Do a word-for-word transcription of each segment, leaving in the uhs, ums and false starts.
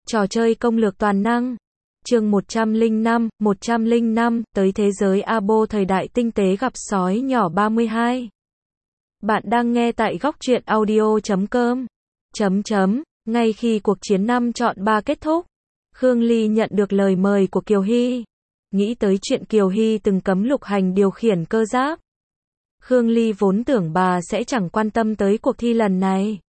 Trò chơi công lược toàn năng. Chương một trăm lẻ năm, một trăm lẻ năm, tới thế giới Abo thời đại tinh tế gặp sói nhỏ ba mươi hai. Bạn đang nghe tại góc truyện audio chấm com. Chấm chấm, ngay khi cuộc chiến năm chọn ba kết thúc, Khương Ly nhận được lời mời của Kiều Hy. Nghĩ tới chuyện Kiều Hy từng cấm Lục Hành điều khiển cơ giáp, Khương Ly vốn tưởng bà sẽ chẳng quan tâm tới cuộc thi lần này.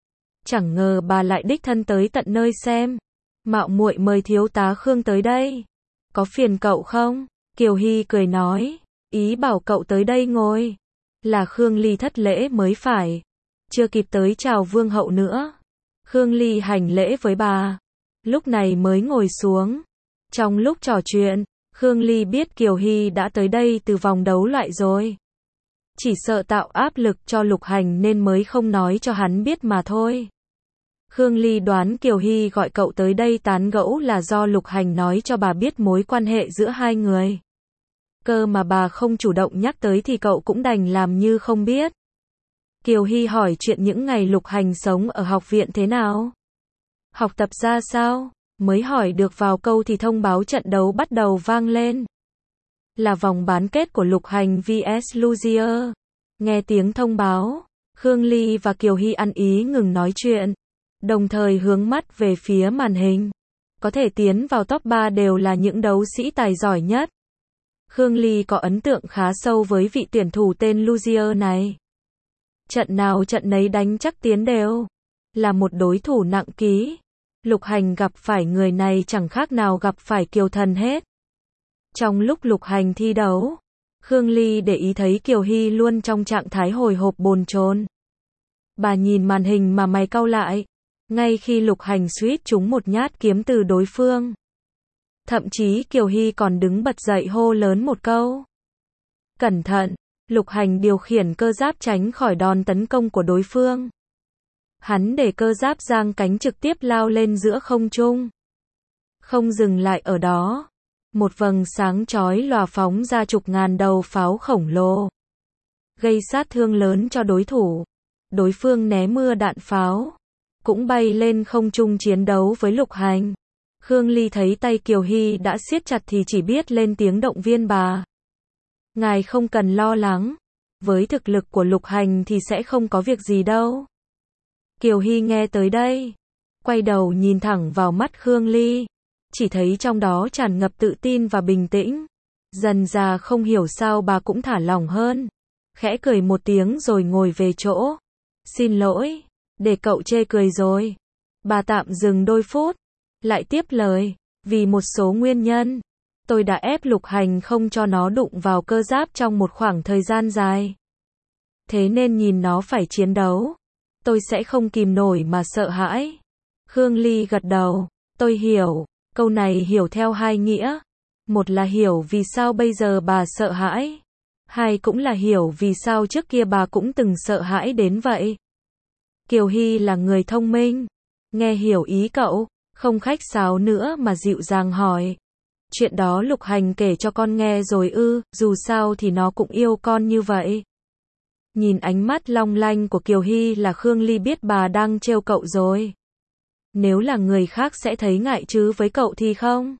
Chẳng ngờ bà lại đích thân tới tận nơi xem. Mạo muội mời thiếu tá Khương tới đây. Có phiền cậu không? Kiều Hy cười nói. Ý bảo cậu tới đây ngồi. Là Khương Ly thất lễ mới phải. Chưa kịp tới chào vương hậu nữa. Khương Ly hành lễ với bà. Lúc này mới ngồi xuống. Trong lúc trò chuyện, Khương Ly biết Kiều Hy đã tới đây từ vòng đấu loại rồi. Chỉ sợ tạo áp lực cho Lục Hành nên mới không nói cho hắn biết mà thôi. Khương Ly đoán Kiều Hy gọi cậu tới đây tán gẫu là do Lục Hành nói cho bà biết mối quan hệ giữa hai người. Cơ mà bà không chủ động nhắc tới thì cậu cũng đành làm như không biết. Kiều Hy hỏi chuyện những ngày Lục Hành sống ở học viện thế nào? Học tập ra sao? Mới hỏi được vào câu thì thông báo trận đấu bắt đầu vang lên. Là vòng bán kết của Lục Hành vs Luzier. Nghe tiếng thông báo, Khương Ly và Kiều Hy ăn ý ngừng nói chuyện, đồng thời hướng mắt về phía màn hình. Có thể tiến vào top ba đều là những đấu sĩ tài giỏi nhất. Khương Ly có ấn tượng khá sâu với vị tuyển thủ tên Luzier này. Trận nào trận nấy đánh chắc tiến đều. Là một đối thủ nặng ký. Lục Hành gặp phải người này chẳng khác nào gặp phải Kiều Thần hết. Trong lúc Lục Hành thi đấu, Khương Ly để ý thấy Kiều Hy luôn trong trạng thái hồi hộp bồn chồn. Bà nhìn màn hình mà mày cau lại. Ngay khi Lục Hành suýt trúng một nhát kiếm từ đối phương. Thậm chí Kiều Hy còn đứng bật dậy hô lớn một câu. Cẩn thận! Lục Hành điều khiển cơ giáp tránh khỏi đòn tấn công của đối phương. Hắn để cơ giáp giang cánh trực tiếp lao lên giữa không trung. Không dừng lại ở đó. Một vầng sáng chói lòa phóng ra chục ngàn đầu pháo khổng lồ. Gây sát thương lớn cho đối thủ. Đối phương né mưa đạn pháo. Cũng bay lên không trung chiến đấu với Lục Hành. Khương Ly thấy tay Kiều Hy đã siết chặt thì chỉ biết lên tiếng động viên bà. Ngài không cần lo lắng. Với thực lực của Lục Hành thì sẽ không có việc gì đâu. Kiều Hy nghe tới đây, quay đầu nhìn thẳng vào mắt Khương Ly. Chỉ thấy trong đó tràn ngập tự tin và bình tĩnh. Dần dà không hiểu sao bà cũng thả lỏng hơn. Khẽ cười một tiếng rồi ngồi về chỗ. Xin lỗi, để cậu chê cười rồi. Bà tạm dừng đôi phút. Lại tiếp lời. Vì một số nguyên nhân, tôi đã ép Lục Hành không cho nó đụng vào cơ giáp trong một khoảng thời gian dài. Thế nên nhìn nó phải chiến đấu, tôi sẽ không kìm nổi mà sợ hãi. Khương Ly gật đầu. Tôi hiểu. Câu này hiểu theo hai nghĩa. Một là hiểu vì sao bây giờ bà sợ hãi. Hai cũng là hiểu vì sao trước kia bà cũng từng sợ hãi đến vậy. Kiều Hy là người thông minh. Nghe hiểu ý cậu, không khách sáo nữa mà dịu dàng hỏi. Chuyện đó Lục Hành kể cho con nghe rồi ư, dù sao thì nó cũng yêu con như vậy. Nhìn ánh mắt long lanh của Kiều Hy là Khương Ly biết bà đang trêu cậu rồi. Nếu là người khác sẽ thấy ngại chứ với cậu thì không.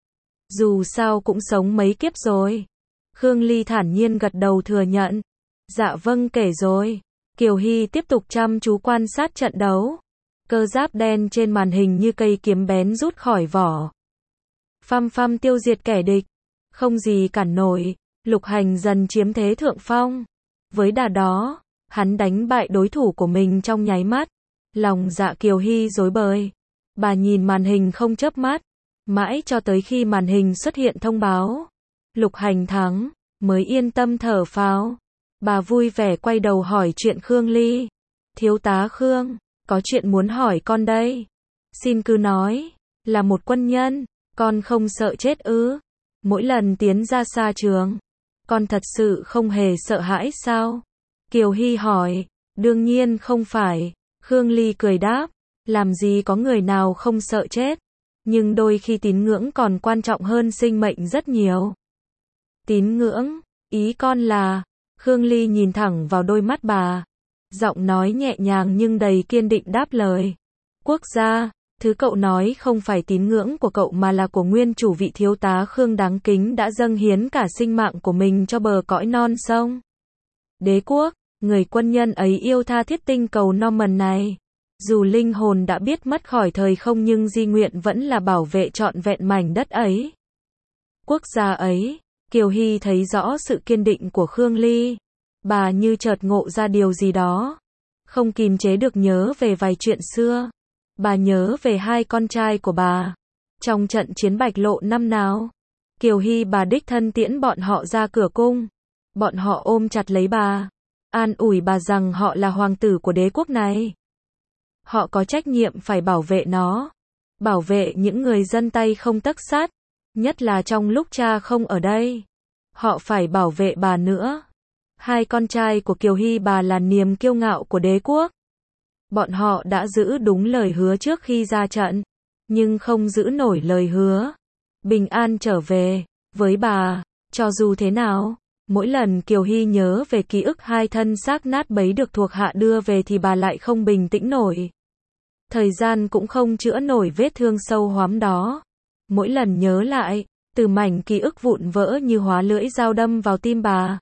Dù sao cũng sống mấy kiếp rồi. Khương Ly thản nhiên gật đầu thừa nhận. Dạ vâng kể rồi. Kiều Hy tiếp tục chăm chú quan sát trận đấu. Cơ giáp đen trên màn hình như cây kiếm bén rút khỏi vỏ. Phăm phăm tiêu diệt kẻ địch. Không gì cản nổi. Lục Hành dần chiếm thế thượng phong. Với đà đó, hắn đánh bại đối thủ của mình trong nháy mắt. Lòng dạ Kiều Hy rối bời. Bà nhìn màn hình không chớp mắt. Mãi cho tới khi màn hình xuất hiện thông báo Lục Hành thắng, mới yên tâm thở phào. Bà vui vẻ quay đầu hỏi chuyện Khương Ly. Thiếu tá Khương, có chuyện muốn hỏi con đây. Xin cứ nói. Là một quân nhân, con không sợ chết ư? Mỗi lần tiến ra xa trường, con thật sự không hề sợ hãi sao? Kiều Hy hỏi. Đương nhiên không phải. Khương Ly cười đáp. Làm gì có người nào không sợ chết. Nhưng đôi khi tín ngưỡng còn quan trọng hơn sinh mệnh rất nhiều. Tín ngưỡng, ý con là... Khương Ly nhìn thẳng vào đôi mắt bà. Giọng nói nhẹ nhàng nhưng đầy kiên định đáp lời. Quốc gia, Thứ cậu nói không phải tín ngưỡng của cậu mà là của nguyên chủ vị thiếu tá Khương đáng kính đã dâng hiến cả sinh mạng của mình cho bờ cõi non sông. Đế quốc, người quân nhân ấy yêu tha thiết tinh cầu Norman này. Dù linh hồn đã biết mất khỏi thời không nhưng di nguyện vẫn là bảo vệ trọn vẹn mảnh đất ấy. Quốc gia ấy, Kiều Hy thấy rõ sự kiên định của Khương Ly. Bà như chợt ngộ ra điều gì đó. Không kìm chế được nhớ về vài chuyện xưa. Bà nhớ về hai con trai của bà. Trong trận chiến Bạch Lộ năm nào, Kiều Hy bà đích thân tiễn bọn họ ra cửa cung. Bọn họ ôm chặt lấy bà, an ủi bà rằng họ là hoàng tử của đế quốc này. Họ có trách nhiệm phải bảo vệ nó. Bảo vệ những người dân tay không tấc sắt. Nhất là trong lúc cha không ở đây. Họ phải bảo vệ bà nữa. Hai con trai của Kiều Hy bà là niềm kiêu ngạo của đế quốc. Bọn họ đã giữ đúng lời hứa trước khi ra trận. Nhưng không giữ nổi lời hứa. Bình an trở về. Với bà, cho dù thế nào, mỗi lần Kiều Hy nhớ về ký ức hai thân xác nát bấy được thuộc hạ đưa về thì bà lại không bình tĩnh nổi. Thời gian cũng không chữa nổi vết thương sâu hoắm đó. Mỗi lần nhớ lại, từ mảnh ký ức vụn vỡ như hóa lưỡi dao đâm vào tim bà.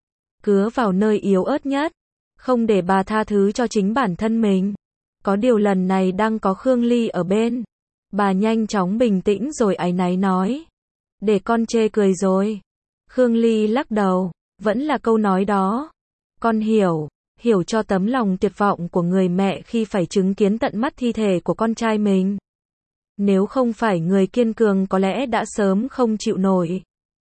Cứa vào nơi yếu ớt nhất. Không để bà tha thứ cho chính bản thân mình. Có điều lần này đang có Khương Ly ở bên. Bà nhanh chóng bình tĩnh rồi áy náy nói. Để con chê cười rồi. Khương Ly lắc đầu. Vẫn là câu nói đó. Con hiểu. Hiểu cho tấm lòng tuyệt vọng của người mẹ khi phải chứng kiến tận mắt thi thể của con trai mình. Nếu không phải người kiên cường có lẽ đã sớm không chịu nổi.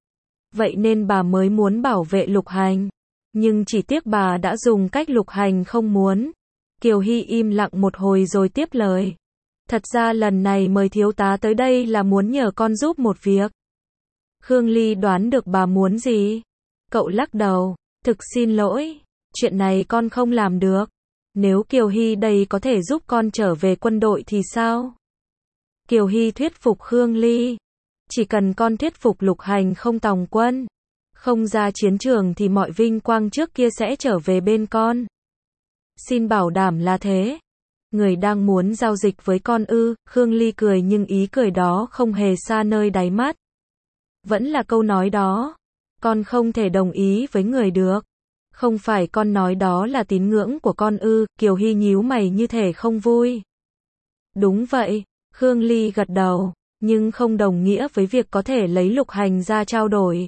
Vậy nên bà mới muốn bảo vệ Lục Hành. Nhưng chỉ tiếc bà đã dùng cách Lục Hành không muốn. Kiều Hy im lặng một hồi rồi tiếp lời. Thật ra lần này mời thiếu tá tới đây là muốn nhờ con giúp một việc. Khương Ly đoán được bà muốn gì. Cậu lắc đầu. Thực xin lỗi. Chuyện này con không làm được. Nếu Kiều Hy đây có thể giúp con trở về quân đội thì sao? Kiều Hy thuyết phục Khương Ly. Chỉ cần con thuyết phục Lục Hành không tòng quân, không ra chiến trường thì mọi vinh quang trước kia sẽ trở về bên con. Xin bảo đảm là thế. Người đang muốn giao dịch với con ư? Khương Ly cười nhưng ý cười đó không hề xa nơi đáy mắt. Vẫn là câu nói đó. Con không thể đồng ý với người được. Không phải con nói đó là tín ngưỡng của con ư? Kiều Hy nhíu mày như thể không vui. Đúng vậy. Khương Ly gật đầu. Nhưng không đồng nghĩa với việc có thể lấy Lục Hành ra trao đổi.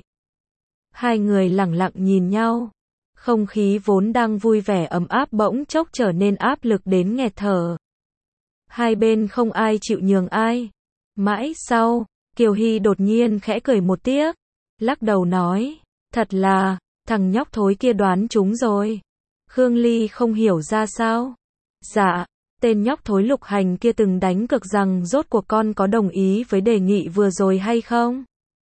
Hai người lẳng lặng nhìn nhau. Không khí vốn đang vui vẻ ấm áp bỗng chốc trở nên áp lực đến nghẹt thở. Hai bên không ai chịu nhường ai. Mãi sau, Kiều Hy đột nhiên khẽ cười một tiếc. Lắc đầu nói. Thật là, thằng nhóc thối kia đoán trúng rồi. Khương Ly không hiểu ra sao. Dạ, tên nhóc thối Lục Hành kia từng đánh cược rằng rốt cuộc con có đồng ý với đề nghị vừa rồi hay không?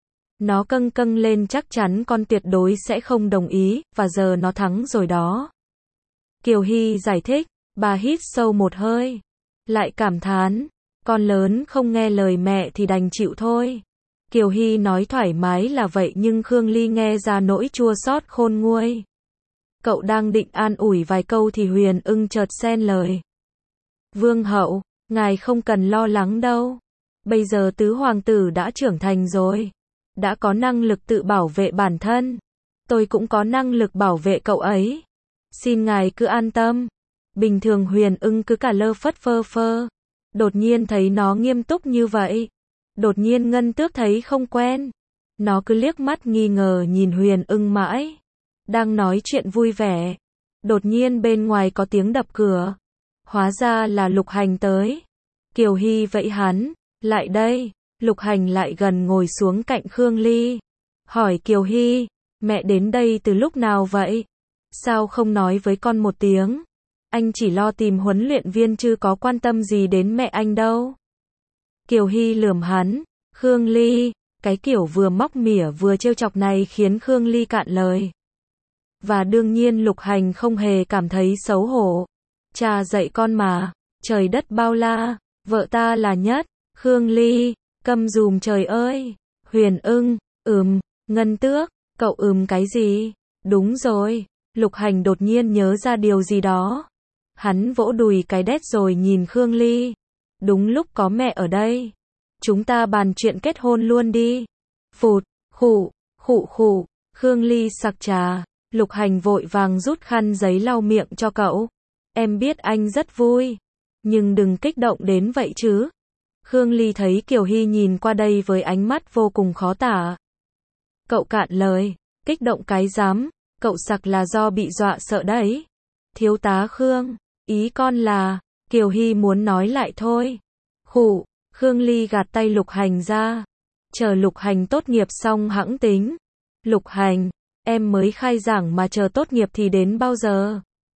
Nó câng câng lên chắc chắn con tuyệt đối sẽ không đồng ý, và giờ nó thắng rồi đó. Kiều Hy giải thích, bà hít sâu một hơi. Lại cảm thán, con lớn không nghe lời mẹ thì đành chịu thôi. Kiều Hy nói thoải mái là vậy nhưng Khương Ly nghe ra nỗi chua xót khôn nguôi. Cậu đang định an ủi vài câu thì Huyền Ưng chợt xen lời. Vương hậu, ngài không cần lo lắng đâu. Bây giờ tứ hoàng tử đã trưởng thành rồi. Đã có năng lực tự bảo vệ bản thân. Tôi cũng có năng lực bảo vệ cậu ấy. Xin ngài cứ an tâm. Bình thường Huyền Ưng cứ cả lơ phất phơ phơ. Đột nhiên thấy nó nghiêm túc như vậy. Đột nhiên Ngân Tước thấy không quen. Nó cứ liếc mắt nghi ngờ nhìn Huyền Ưng mãi. Đang nói chuyện vui vẻ. Đột nhiên bên ngoài có tiếng đập cửa. Hóa ra là Lục Hành tới. Kiều Hy vẫy hắn. Lại đây. Lục Hành lại gần ngồi xuống cạnh Khương Ly. Hỏi Kiều Hy. Mẹ đến đây từ lúc nào vậy? Sao không nói với con một tiếng? Anh chỉ lo tìm huấn luyện viên chứ có quan tâm gì đến mẹ anh đâu. Kiều Hy lườm hắn. Khương Ly. Cái kiểu vừa móc mỉa vừa trêu chọc này khiến Khương Ly cạn lời. Và đương nhiên Lục Hành không hề cảm thấy xấu hổ. Cha dạy con mà. Trời đất bao la. Vợ ta là nhất. Khương Ly. Câm dùm trời ơi. Huyền Ưng. Ừm. Ngân Tước. Cậu ừm cái gì? Đúng rồi. Lục Hành đột nhiên nhớ ra điều gì đó. Hắn vỗ đùi cái đét rồi nhìn Khương Ly. đúng lúc có mẹ ở đây. Chúng ta bàn chuyện kết hôn luôn đi. Phụt, khụ, khụ khụ, Khương Ly sặc trà, Lục Hành vội vàng rút khăn giấy lau miệng cho cậu. Em biết anh rất vui, nhưng đừng kích động đến vậy chứ. Khương Ly thấy Kiều Hy nhìn qua đây với ánh mắt vô cùng khó tả. Cậu cạn lời, kích động cái dám, cậu sặc là do bị dọa sợ đấy. Thiếu tá Khương, ý con là, Kiều Hy muốn nói lại thôi. Khụ, Khương Ly gạt tay Lục Hành ra. Chờ Lục Hành tốt nghiệp xong hẵng tính. Lục Hành, em mới khai giảng mà chờ tốt nghiệp thì đến bao giờ?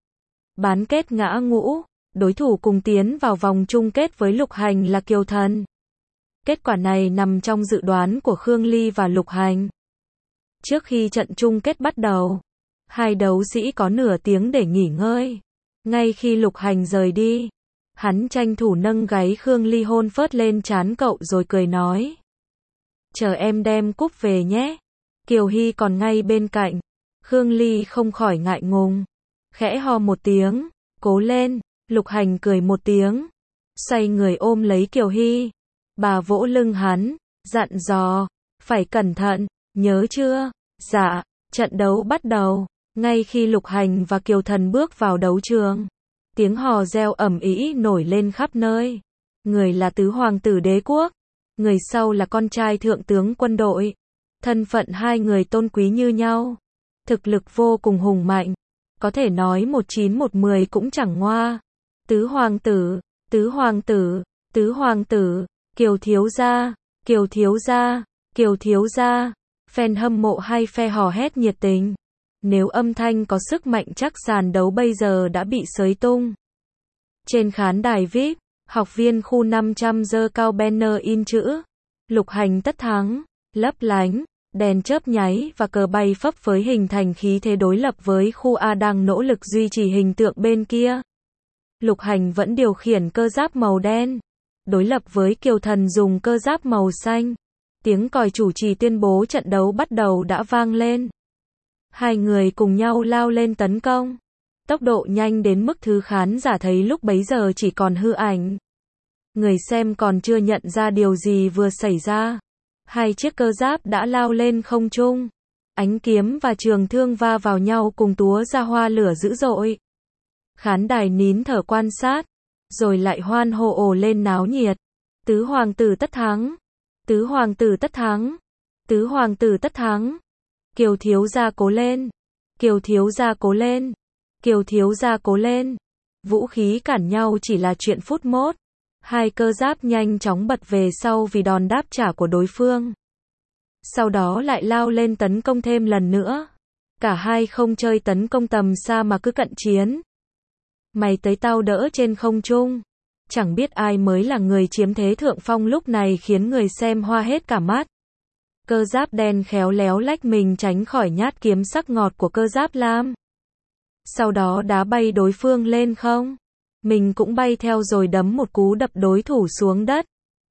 Bán kết ngã ngũ, đối thủ cùng tiến vào vòng chung kết với Lục Hành là Kiều Thần. Kết quả này nằm trong dự đoán của Khương Ly và Lục Hành. Trước khi trận chung kết bắt đầu, hai đấu sĩ có nửa tiếng để nghỉ ngơi. Ngay khi Lục Hành rời đi, hắn tranh thủ nâng gáy Khương Ly hôn phớt lên trán cậu rồi cười nói. Chờ em đem cúp về nhé. Kiều Hy còn ngay bên cạnh. Khương Ly không khỏi ngại ngùng. Khẽ ho một tiếng. Cố lên. Lục Hành cười một tiếng. Xoay người ôm lấy Kiều Hy. Bà vỗ lưng hắn. Dặn dò. Phải cẩn thận. Nhớ chưa? Dạ. Trận đấu bắt đầu. Ngay khi Lục Hành và Kiều Thần bước vào đấu trường, tiếng hò reo ầm ĩ nổi lên khắp nơi. Người là tứ hoàng tử đế quốc, người sau là con trai thượng tướng quân đội. Thân phận hai người tôn quý như nhau, thực lực vô cùng hùng mạnh, có thể nói một chín một mười cũng chẳng ngoa. Tứ hoàng tử, tứ hoàng tử, tứ hoàng tử, Kiều thiếu gia, Kiều thiếu gia, Kiều thiếu gia. Fan hâm mộ hay phe hò hét nhiệt tình. Nếu âm thanh có sức mạnh chắc sàn đấu bây giờ đã bị xới tung. Trên khán đài vi ai pi, học viên khu năm trăm giơ cao banner in chữ Lục Hành tất thắng, lấp lánh, đèn chớp nháy và cờ bay phấp phới hình thành khí thế đối lập với khu A đang nỗ lực duy trì hình tượng bên kia. Lục Hành vẫn điều khiển cơ giáp màu đen, đối lập với Kiều Thần dùng cơ giáp màu xanh. Tiếng còi chủ trì tuyên bố trận đấu bắt đầu đã vang lên. Hai người cùng nhau lao lên tấn công. Tốc độ nhanh đến mức thứ khán giả thấy lúc bấy giờ chỉ còn hư ảnh. Người xem còn chưa nhận ra điều gì vừa xảy ra. Hai chiếc cơ giáp đã lao lên không trung. Ánh kiếm và trường thương va vào nhau cùng túa ra hoa lửa dữ dội. Khán đài nín thở quan sát, rồi lại hoan hô ồ lên náo nhiệt. Tứ hoàng tử tất thắng. Tứ hoàng tử tất thắng. Tứ hoàng tử tất thắng. Kiều thiếu gia cố lên. Kiều thiếu gia cố lên. Kiều thiếu gia cố lên. Vũ khí cản nhau chỉ là chuyện phút mốt. Hai cơ giáp nhanh chóng bật về sau vì đòn đáp trả của đối phương. Sau đó lại lao lên tấn công thêm lần nữa. Cả hai không chơi tấn công tầm xa mà cứ cận chiến. Mày tới tao đỡ trên không trung. Chẳng biết ai mới là người chiếm thế thượng phong lúc này khiến người xem hoa hết cả mắt. Cơ giáp đen khéo léo lách mình tránh khỏi nhát kiếm sắc ngọt của cơ giáp lam. Sau đó đá bay đối phương lên không. Mình cũng bay theo rồi đấm một cú đập đối thủ xuống đất.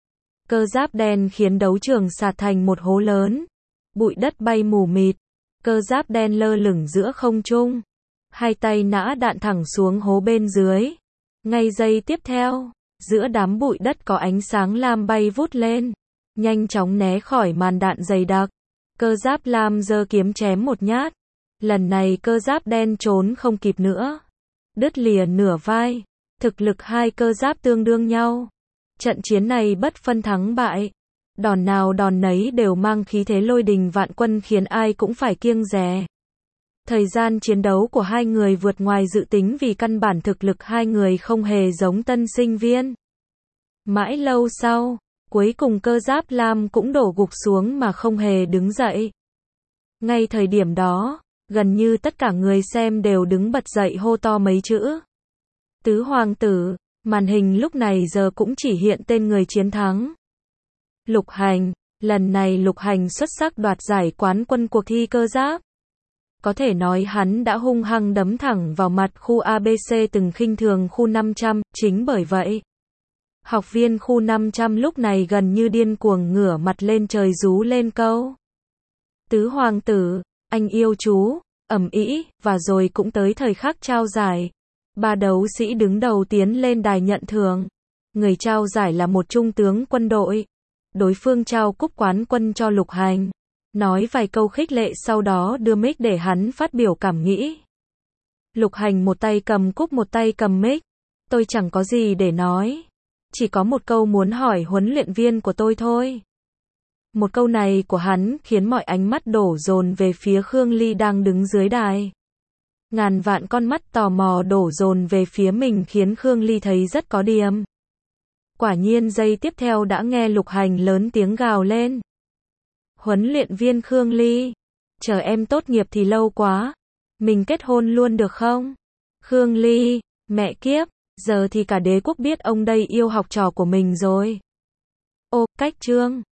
Cơ giáp đen khiến đấu trường sạt thành một hố lớn. Bụi đất bay mù mịt. Cơ giáp đen lơ lửng giữa không trung. Hai tay nã đạn thẳng xuống hố bên dưới. Ngay giây tiếp theo, giữa đám bụi đất có ánh sáng lam bay vút lên. Nhanh chóng né khỏi màn đạn dày đặc. Cơ giáp lam giơ kiếm chém một nhát. Lần này cơ giáp đen trốn không kịp nữa. Đứt lìa nửa vai. Thực lực hai cơ giáp tương đương nhau. Trận chiến này bất phân thắng bại. Đòn nào đòn nấy đều mang khí thế lôi đình vạn quân khiến ai cũng phải kiêng dè. Thời gian chiến đấu của hai người vượt ngoài dự tính vì căn bản thực lực hai người không hề giống tân sinh viên. Mãi lâu sau, cuối cùng cơ giáp lam cũng đổ gục xuống mà không hề đứng dậy. Ngay thời điểm đó, gần như tất cả người xem đều đứng bật dậy hô to mấy chữ. Tứ hoàng tử, màn hình lúc này giờ cũng chỉ hiện tên người chiến thắng. Lục Hành, lần này Lục Hành xuất sắc đoạt giải quán quân cuộc thi cơ giáp. Có thể nói hắn đã hung hăng đấm thẳng vào mặt khu a bê xê từng khinh thường khu năm trăm, chính bởi vậy. Học viên khu năm trăm lúc này gần như điên cuồng ngửa mặt lên trời rú lên câu. Tứ hoàng tử, anh yêu chú, ầm ĩ, và rồi cũng tới thời khắc trao giải. Ba đấu sĩ đứng đầu tiến lên đài nhận thưởng. Người trao giải là một trung tướng quân đội. Đối phương trao cúp quán quân cho Lục Hành. Nói vài câu khích lệ sau đó đưa mic để hắn phát biểu cảm nghĩ. Lục Hành một tay cầm cúp một tay cầm mic. Tôi chẳng có gì để nói. Chỉ có một câu muốn hỏi huấn luyện viên của tôi thôi. Một câu này của hắn khiến mọi ánh mắt đổ dồn về phía Khương Ly đang đứng dưới đài. Ngàn vạn con mắt tò mò đổ dồn về phía mình khiến Khương Ly thấy rất có điểm. Quả nhiên giây tiếp theo đã nghe Lục Hành lớn tiếng gào lên. Huấn luyện viên Khương Ly, chờ em tốt nghiệp thì lâu quá. Mình kết hôn luôn được không? Khương Ly, mẹ kiếp, giờ thì cả đế quốc biết ông đây yêu học trò của mình rồi. Ô, cách trương.